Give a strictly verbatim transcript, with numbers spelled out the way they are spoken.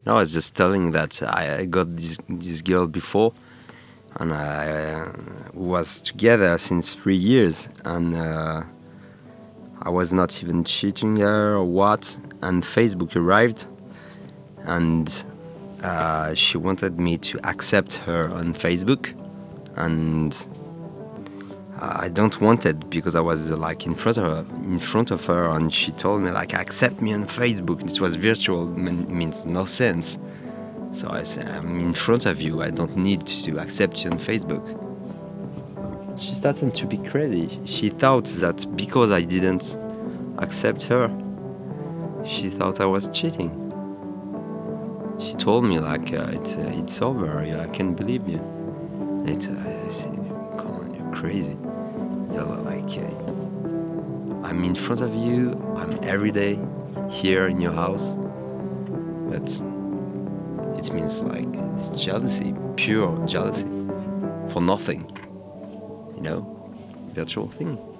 No, I was just telling that I, I got this this girl before, and I uh, was together since three years, and uh, I was not even cheating her or what. And Facebook arrived, and uh, she wanted me to accept her on Facebook, and I don't want it because I was uh, like in front of her, in front of her, and she told me like accept me on Facebook. It was virtual, mean, means no sense. So I said I'm in front of you. I don't need to accept you on Facebook. She started to be crazy. She thought that because I didn't accept her, she thought I was cheating. She told me like uh, it's uh, it's over. I can't believe you. It, uh, I said, come on, you're crazy. So like, uh, I'm in front of you. I'm every day here in your house, but it means like it's jealousy, pure jealousy, for nothing. You know, virtual thing.